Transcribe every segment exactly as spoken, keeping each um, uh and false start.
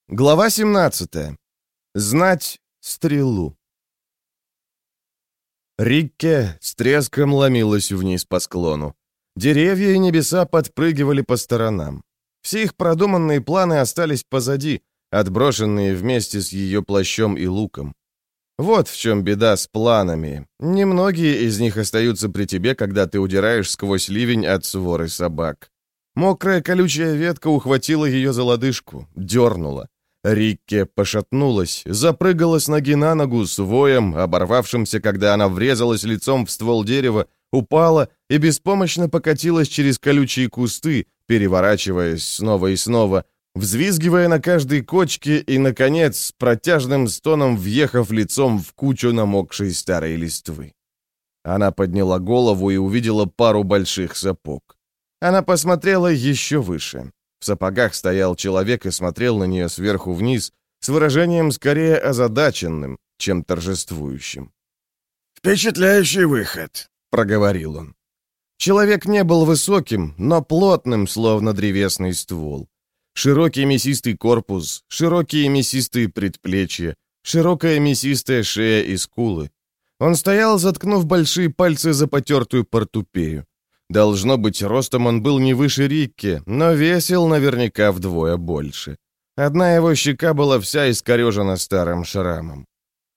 Глава семнадцатая. Знать стрелу. Рикке с треском ломилась вниз по склону. Деревья и небеса подпрыгивали по сторонам. Все их продуманные планы остались позади, отброшенные вместе с ее плащом и луком. Вот в чем беда с планами. Немногие из них остаются при тебе, когда ты удираешь сквозь ливень от своры собак. Мокрая колючая ветка ухватила ее за лодыжку, дернула. Рикке пошатнулась, запрыгала с ноги на ногу с воем, оборвавшимся, когда она врезалась лицом в ствол дерева, упала и беспомощно покатилась через колючие кусты, переворачиваясь снова и снова, взвизгивая на каждой кочке и, наконец, с протяжным стоном въехав лицом в кучу намокшей старой листвы. Она подняла голову и увидела пару больших сапог. Она посмотрела еще выше. В сапогах стоял человек и смотрел на нее сверху вниз с выражением скорее озадаченным, чем торжествующим. «Впечатляющий выход», — проговорил он. Человек не был высоким, но плотным, словно древесный ствол. Широкий мясистый корпус, широкие мясистые предплечья, широкая мясистая шея и скулы. Он стоял, заткнув большие пальцы за потертую портупею. Должно быть, ростом он был не выше Рикки, но весил наверняка вдвое больше. Одна его щека была вся искорежена старым шрамом.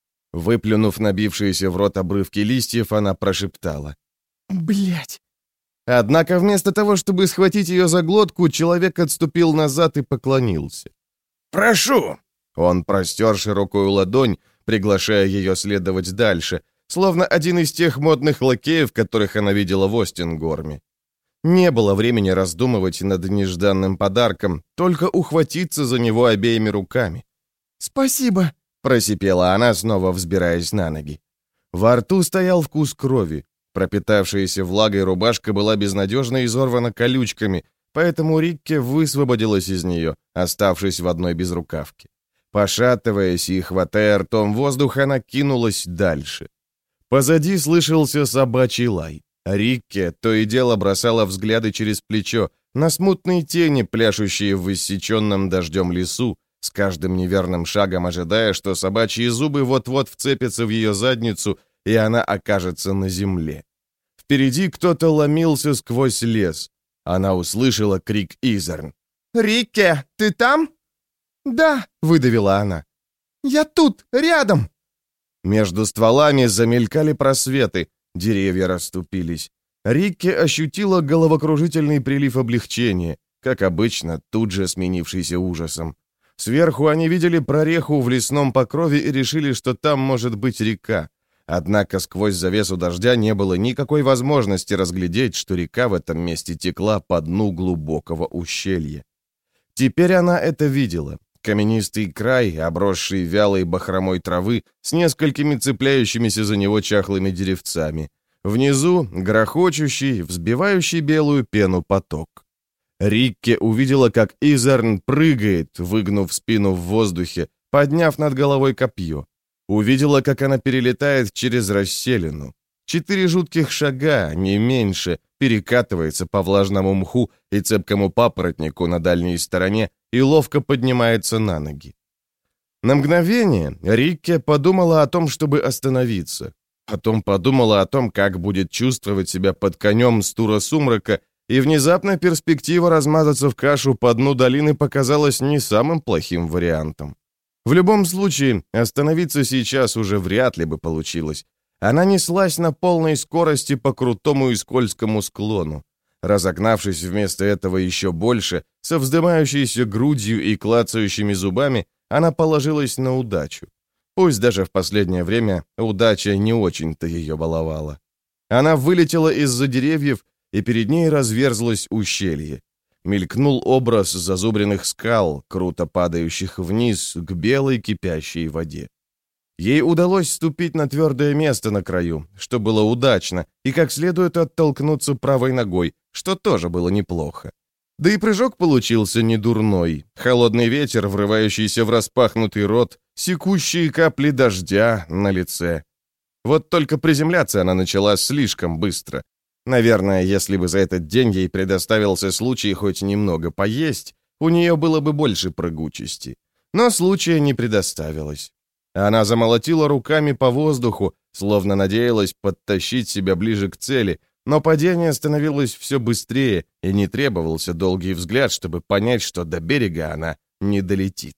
Выплюнув набившиеся в рот обрывки листьев, она прошептала: «Блядь!» Однако вместо того, чтобы схватить ее за глотку, человек отступил назад и поклонился. «Прошу!» Он простер широкую ладонь, приглашая ее следовать дальше, словно один из тех модных лакеев, которых она видела в Остингорме. Не было времени раздумывать над нежданным подарком, только ухватиться за него обеими руками. «Спасибо!» — просипела она, снова взбираясь на ноги. Во рту стоял вкус крови. Пропитавшаяся влагой рубашка была безнадежно изорвана колючками, поэтому Рикке высвободилась из нее, оставшись в одной безрукавке. Пошатываясь и хватая ртом воздух, она кинулась дальше. Позади слышался собачий лай. Рикке то и дело бросала взгляды через плечо на смутные тени, пляшущие в иссеченном дождем лесу, с каждым неверным шагом ожидая, что собачьи зубы вот-вот вцепятся в ее задницу, и она окажется на земле. Впереди кто-то ломился сквозь лес. Она услышала крик Изерн. «Рикке, ты там?» «Да», — выдавила она. «Я тут, рядом!» Между стволами замелькали просветы, деревья расступились. Рикке ощутила головокружительный прилив облегчения, как обычно, тут же сменившийся ужасом. Сверху они видели прореху в лесном покрове и решили, что там может быть река. Однако сквозь завесу дождя не было никакой возможности разглядеть, что река в этом месте текла по дну глубокого ущелья. Теперь она это видела. Каменистый край, обросший вялой бахромой травы, с несколькими цепляющимися за него чахлыми деревцами. Внизу грохочущий, взбивающий белую пену поток. Рикке увидела, как Изерн прыгает, выгнув спину в воздухе, подняв над головой копье. Увидела, как она перелетает через расселину. Четыре жутких шага, не меньше, перекатывается по влажному мху и цепкому папоротнику на дальней стороне и ловко поднимается на ноги. На мгновение Рикке подумала о том, чтобы остановиться. Потом подумала о том, как будет чувствовать себя под конем Стура Сумрака, и внезапно перспектива размазаться в кашу по дну долины показалась не самым плохим вариантом. В любом случае, остановиться сейчас уже вряд ли бы получилось. Она неслась на полной скорости по крутому и скользкому склону. Разогнавшись вместо этого еще больше, со вздымающейся грудью и клацающими зубами, она положилась на удачу. Пусть даже в последнее время удача не очень-то ее баловала. Она вылетела из-за деревьев, и перед ней разверзлось ущелье. Мелькнул образ зазубренных скал, круто падающих вниз к белой кипящей воде. Ей удалось ступить на твердое место на краю, что было удачно, и как следует оттолкнуться правой ногой, что тоже было неплохо. Да и прыжок получился недурной. Холодный ветер, врывающийся в распахнутый рот, секущие капли дождя на лице. Вот только приземляться она начала слишком быстро. Наверное, если бы за этот день ей предоставился случай хоть немного поесть, у нее было бы больше прыгучести. Но случая не предоставилось. Она замолотила руками по воздуху, словно надеялась подтащить себя ближе к цели, но падение становилось все быстрее, и не требовался долгий взгляд, чтобы понять, что до берега она не долетит.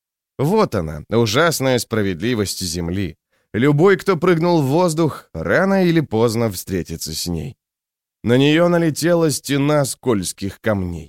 Вот она, ужасная справедливость Земли. Любой, кто прыгнул в воздух, рано или поздно встретится с ней. На нее налетела стена скользких камней.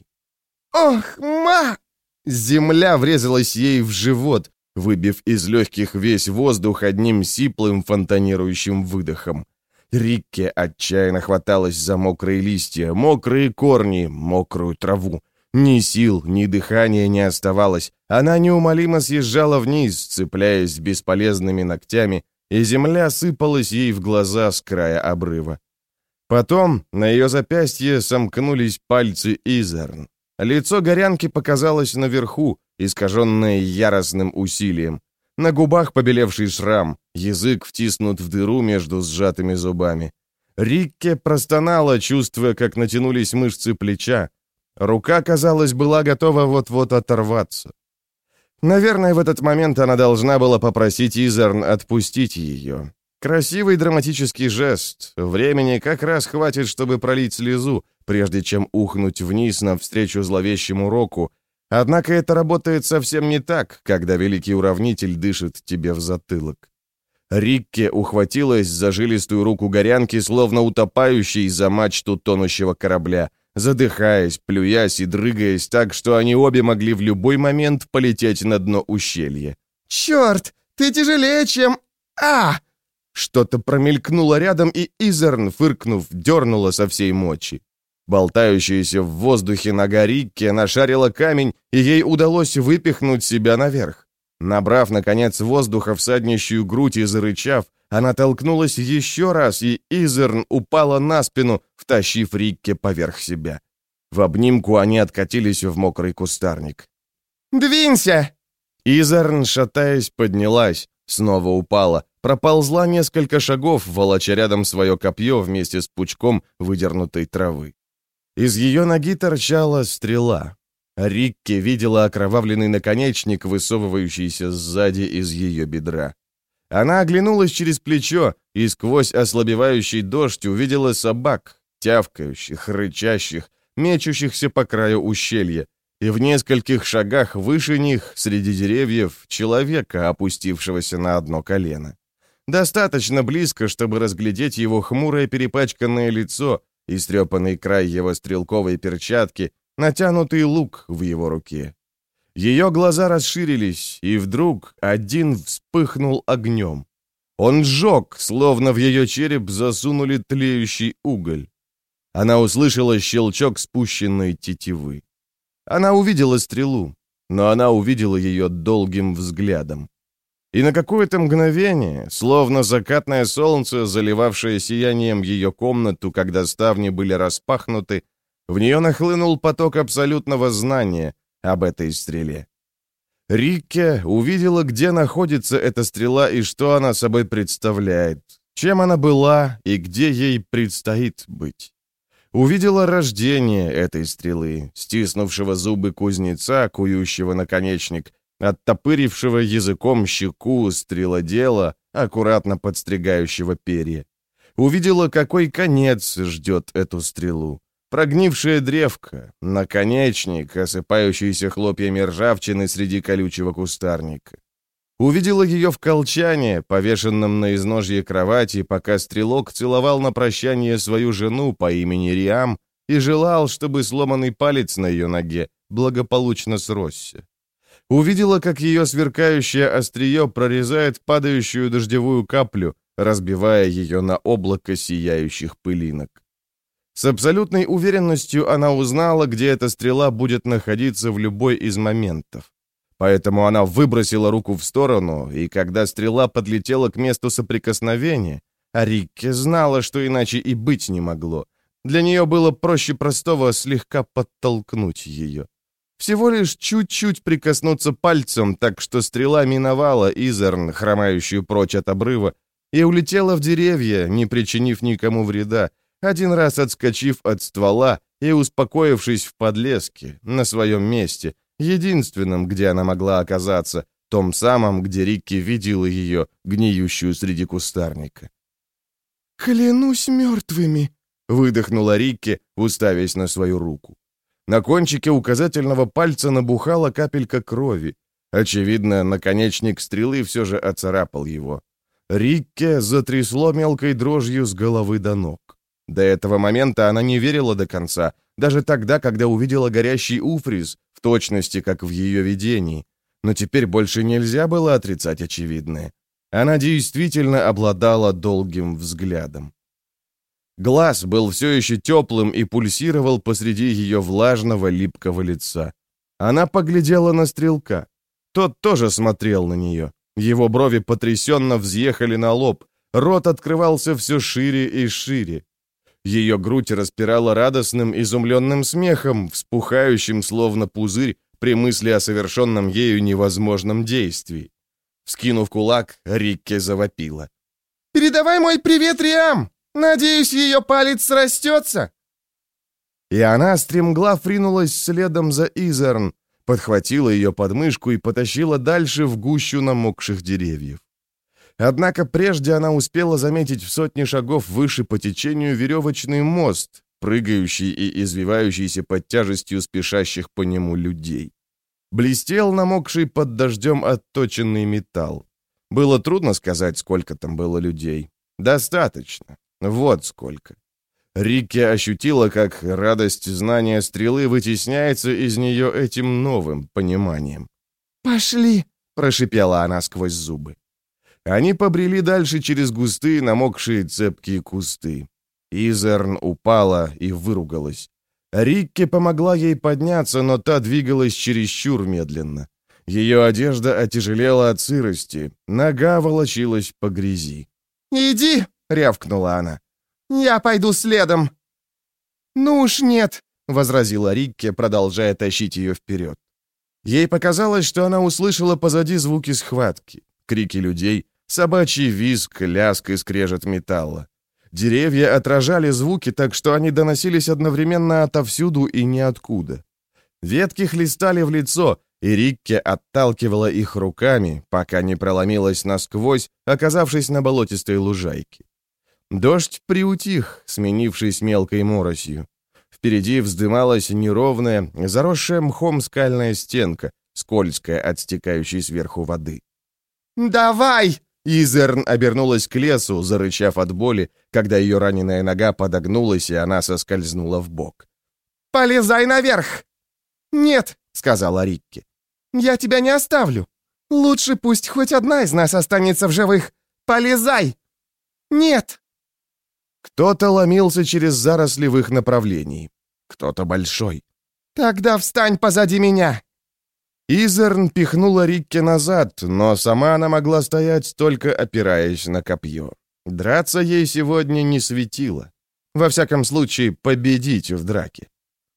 «Ох, ма!» Земля врезалась ей в живот, выбив из легких весь воздух одним сиплым фонтанирующим выдохом. Рикке отчаянно хваталась за мокрые листья, мокрые корни, мокрую траву. Ни сил, ни дыхания не оставалось. Она неумолимо съезжала вниз, цепляясь бесполезными ногтями, и земля сыпалась ей в глаза с края обрыва. Потом на ее запястье сомкнулись пальцы Изерн. Лицо горянки показалось наверху, искаженное яростным усилием. На губах побелевший шрам, язык втиснут в дыру между сжатыми зубами. Рикке простонала, чувствуя, как натянулись мышцы плеча. Рука, казалось, была готова вот-вот оторваться. Наверное, в этот момент она должна была попросить Изерн отпустить ее. Красивый драматический жест. Времени как раз хватит, чтобы пролить слезу, прежде чем ухнуть вниз навстречу зловещему року. Однако это работает совсем не так, когда великий уравнитель дышит тебе в затылок. Рикке ухватилась за жилистую руку горянки, словно утопающий за мачту тонущего корабля, задыхаясь, плюясь и дрыгаясь так, что они обе могли в любой момент полететь на дно ущелья. «Черт, ты тяжелее, чем... А!» Что-то промелькнуло рядом, и Изерн, фыркнув, дернула со всей мочи. Болтающаяся в воздухе нога Рикке нашарила камень, и ей удалось выпихнуть себя наверх. Набрав, наконец, воздуха в саднищую грудь и зарычав, она толкнулась еще раз, и Изерн упала на спину, втащив Рикке поверх себя. В обнимку они откатились в мокрый кустарник. «Двинься!» Изерн, шатаясь, поднялась, снова упала, проползла несколько шагов, волоча рядом свое копье вместе с пучком выдернутой травы. Из ее ноги торчала стрела. Рикке видела окровавленный наконечник, высовывающийся сзади из ее бедра. Она оглянулась через плечо и сквозь ослабевающий дождь увидела собак, тявкающих, рычащих, мечущихся по краю ущелья, и в нескольких шагах выше них, среди деревьев, человека, опустившегося на одно колено. Достаточно близко, чтобы разглядеть его хмурое перепачканное лицо, истрепанный край его стрелковой перчатки, натянутый лук в его руке. Ее глаза расширились, и вдруг один вспыхнул огнем. Он сжег, словно в ее череп засунули тлеющий уголь. Она услышала щелчок спущенной тетивы. Она увидела стрелу, но она увидела ее долгим взглядом. И на какое-то мгновение, словно закатное солнце, заливавшее сиянием ее комнату, когда ставни были распахнуты, в нее нахлынул поток абсолютного знания об этой стреле. Рикке увидела, где находится эта стрела и что она собой представляет, чем она была и где ей предстоит быть. Увидела рождение этой стрелы, стиснувшего зубы кузнеца, кующего наконечник, оттопырившего языком щеку стрелодела, аккуратно подстригающего перья. Увидела, какой конец ждет эту стрелу. Прогнившая древко, наконечник, осыпающийся хлопьями ржавчины среди колючего кустарника. Увидела ее в колчане, повешенном на изножье кровати, пока стрелок целовал на прощание свою жену по имени Риам и желал, чтобы сломанный палец на ее ноге благополучно сросся. Увидела, как ее сверкающее острие прорезает падающую дождевую каплю, разбивая ее на облако сияющих пылинок. С абсолютной уверенностью она узнала, где эта стрела будет находиться в любой из моментов. Поэтому она выбросила руку в сторону, и когда стрела подлетела к месту соприкосновения, а Рикке знала, что иначе и быть не могло, для нее было проще простого слегка подтолкнуть ее. Всего лишь чуть-чуть прикоснуться пальцем, так что стрела миновала Изерн, хромающую прочь от обрыва, и улетела в деревья, не причинив никому вреда, один раз отскочив от ствола и успокоившись в подлеске, на своем месте, единственном, где она могла оказаться, том самом, где Рикки видела ее, гниющую среди кустарника. «Клянусь мертвыми», — выдохнула Рикки, уставясь на свою руку. На кончике указательного пальца набухала капелька крови. Очевидно, наконечник стрелы все же оцарапал его. Рикке затрясло мелкой дрожью с головы до ног. До этого момента она не верила до конца, даже тогда, когда увидела горящий уфрис, в точности, как в ее видении. Но теперь больше нельзя было отрицать очевидное. Она действительно обладала долгим взглядом. Глаз был все еще теплым и пульсировал посреди ее влажного липкого лица. Она поглядела на стрелка. Тот тоже смотрел на нее. Его брови потрясенно взъехали на лоб, рот открывался все шире и шире. Ее грудь распирала радостным, изумленным смехом, вспухающим словно пузырь при мысли о совершенном ею невозможном действии. Вскинув кулак, Рикки завопила. «Передавай мой привет, Риам! Надеюсь, ее палец срастется!» И она стремглав ринулась следом за Изерн, подхватила ее подмышку и потащила дальше в гущу намокших деревьев. Однако прежде она успела заметить в сотни шагов выше по течению веревочный мост, прыгающий и извивающийся под тяжестью спешащих по нему людей. Блестел намокший под дождем отточенный металл. Было трудно сказать, сколько там было людей. Достаточно. Вот сколько. Рикки ощутила, как радость знания стрелы вытесняется из нее этим новым пониманием. «Пошли!» — прошипела она сквозь зубы. Они побрели дальше через густые, намокшие цепкие кусты. Изерн упала и выругалась. Рикки помогла ей подняться, но та двигалась чересчур медленно. Ее одежда отяжелела от сырости, нога волочилась по грязи. «Иди!» — рявкнула она. «Я пойду следом!» «Ну уж нет!» — возразила Рикки, продолжая тащить ее вперед. Ей показалось, что она услышала позади звуки схватки, крики людей, собачий визг, лязг и скрежет металла. Деревья отражали звуки, так что они доносились одновременно отовсюду и ниоткуда. Ветки хлестали в лицо, и Рикки отталкивала их руками, пока не проломилась насквозь, оказавшись на болотистой лужайке. Дождь приутих, сменившись мелкой моросью. Впереди вздымалась неровная, заросшая мхом скальная стенка, скользкая от стекающей сверху воды. «Давай!» Изерн обернулась к лесу, зарычав от боли, когда ее раненая нога подогнулась, и она соскользнула вбок. «Полезай наверх!» «Нет!» — сказала Рикки. «Я тебя не оставлю. Лучше пусть хоть одна из нас останется в живых. Полезай!» «Нет!» Кто-то ломился через заросли в их направлении. Кто-то большой. «Тогда встань позади меня!» Изерн пихнула Рикки назад, но сама она могла стоять, только опираясь на копье. Драться ей сегодня не светило. Во всяком случае, победить в драке.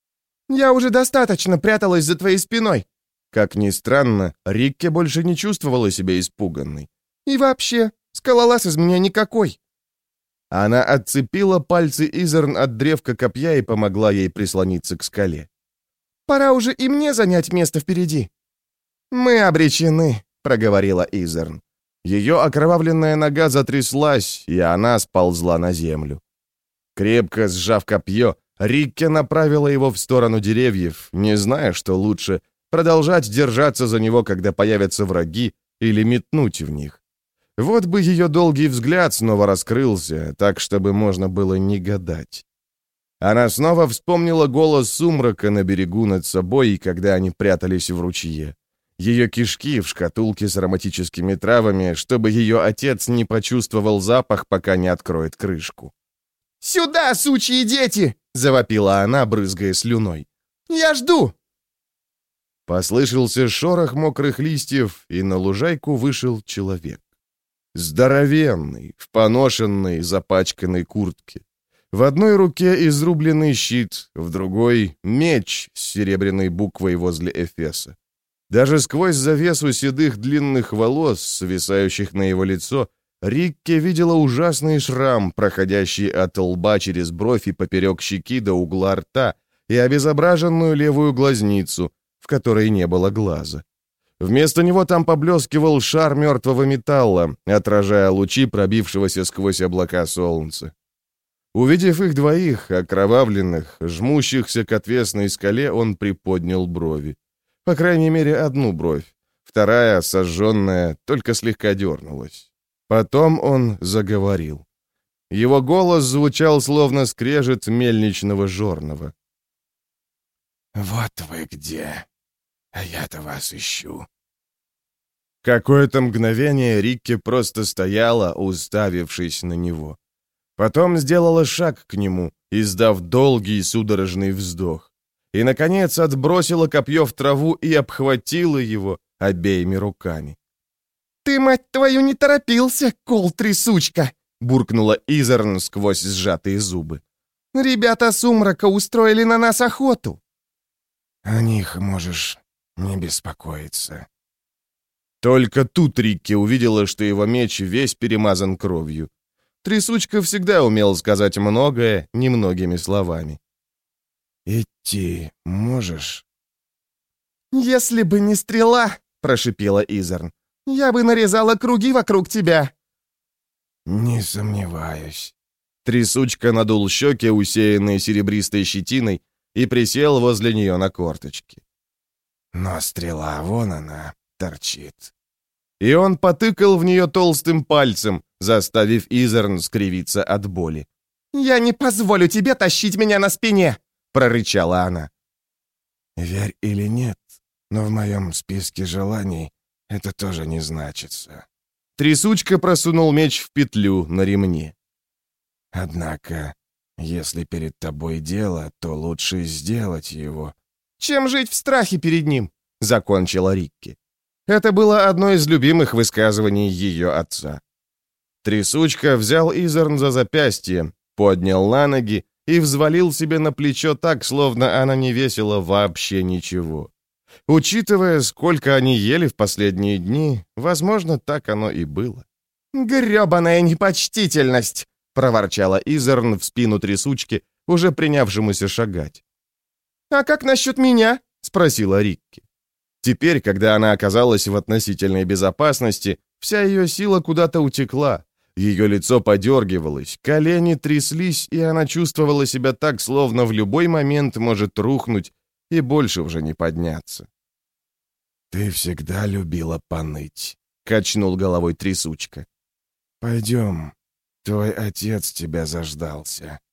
«Я уже достаточно пряталась за твоей спиной». Как ни странно, Рикки больше не чувствовала себя испуганной. «И вообще, скалолаз из меня никакой». Она отцепила пальцы Изерн от древка копья и помогла ей прислониться к скале. «Пора уже и мне занять место впереди». «Мы обречены», — проговорила Изерн. Ее окровавленная нога затряслась, и она сползла на землю. Крепко сжав копье, Рикки направила его в сторону деревьев, не зная, что лучше — продолжать держаться за него, когда появятся враги, или метнуть в них. Вот бы ее долгий взгляд снова раскрылся, так, чтобы можно было не гадать. Она снова вспомнила голос сумрака на берегу над собой, когда они прятались в ручье. Ее кишки в шкатулке с ароматическими травами, чтобы ее отец не почувствовал запах, пока не откроет крышку. «Сюда, сучьи дети!» — завопила она, брызгая слюной. «Я жду!» Послышался шорох мокрых листьев, и на лужайку вышел человек. Здоровенный, в поношенной, запачканной куртке. В одной руке изрубленный щит, в другой — меч с серебряной буквой возле эфеса. Даже сквозь завесу седых длинных волос, свисающих на его лицо, Рикки видела ужасный шрам, проходящий от лба через бровь и поперек щеки до угла рта, и обезображенную левую глазницу, в которой не было глаза. Вместо него там поблескивал шар мертвого металла, отражая лучи пробившегося сквозь облака солнца. Увидев их двоих, окровавленных, жмущихся к отвесной скале, он приподнял брови. По крайней мере, одну бровь. Вторая, сожженная, только слегка дернулась. Потом он заговорил. Его голос звучал, словно скрежет мельничного жорного. «Вот вы где. А я-то вас ищу». Какое-то мгновение Рикки просто стояла, уставившись на него. Потом сделала шаг к нему, издав долгий судорожный вздох. И, наконец, отбросила копье в траву и обхватила его обеими руками. «Ты, мать твою, не торопился, кол-трясучка!» — буркнула Изерн сквозь сжатые зубы. «Ребята Сумрака устроили на нас охоту!» «О них можешь не беспокоиться». Только тут Рикки увидела, что его меч весь перемазан кровью. Трясучка всегда умел сказать многое немногими словами. «Идти можешь?» «Если бы не стрела», — прошипела Изерн, — «я бы нарезала круги вокруг тебя». «Не сомневаюсь». Трясучка надул щеки, усеянные серебристой щетиной, и присел возле нее на корточки. «Но стрела, вон она, торчит». И он потыкал в нее толстым пальцем, заставив Изерн скривиться от боли. «Я не позволю тебе тащить меня на спине!» — прорычала она. «Верь или нет, но в моем списке желаний это тоже не значится». Трясучка просунул меч в петлю на ремне. «Однако, если перед тобой дело, то лучше сделать его». «Чем жить в страхе перед ним?» — закончила Рикки. Это было одно из любимых высказываний ее отца. Трясучка взял Изерн за запястье, поднял на ноги и взвалил себе на плечо так, словно она не весила вообще ничего. Учитывая, сколько они ели в последние дни, возможно, так оно и было. «Грёбаная непочтительность!» — проворчала Изерн в спину трясучки, уже принявшемуся шагать. «А как насчет меня?» — спросила Рикки. Теперь, когда она оказалась в относительной безопасности, вся ее сила куда-то утекла. Ее лицо подергивалось, колени тряслись, и она чувствовала себя так, словно в любой момент может рухнуть и больше уже не подняться. «Ты всегда любила поныть», — качнул головой трясучка. «Пойдем, твой отец тебя заждался».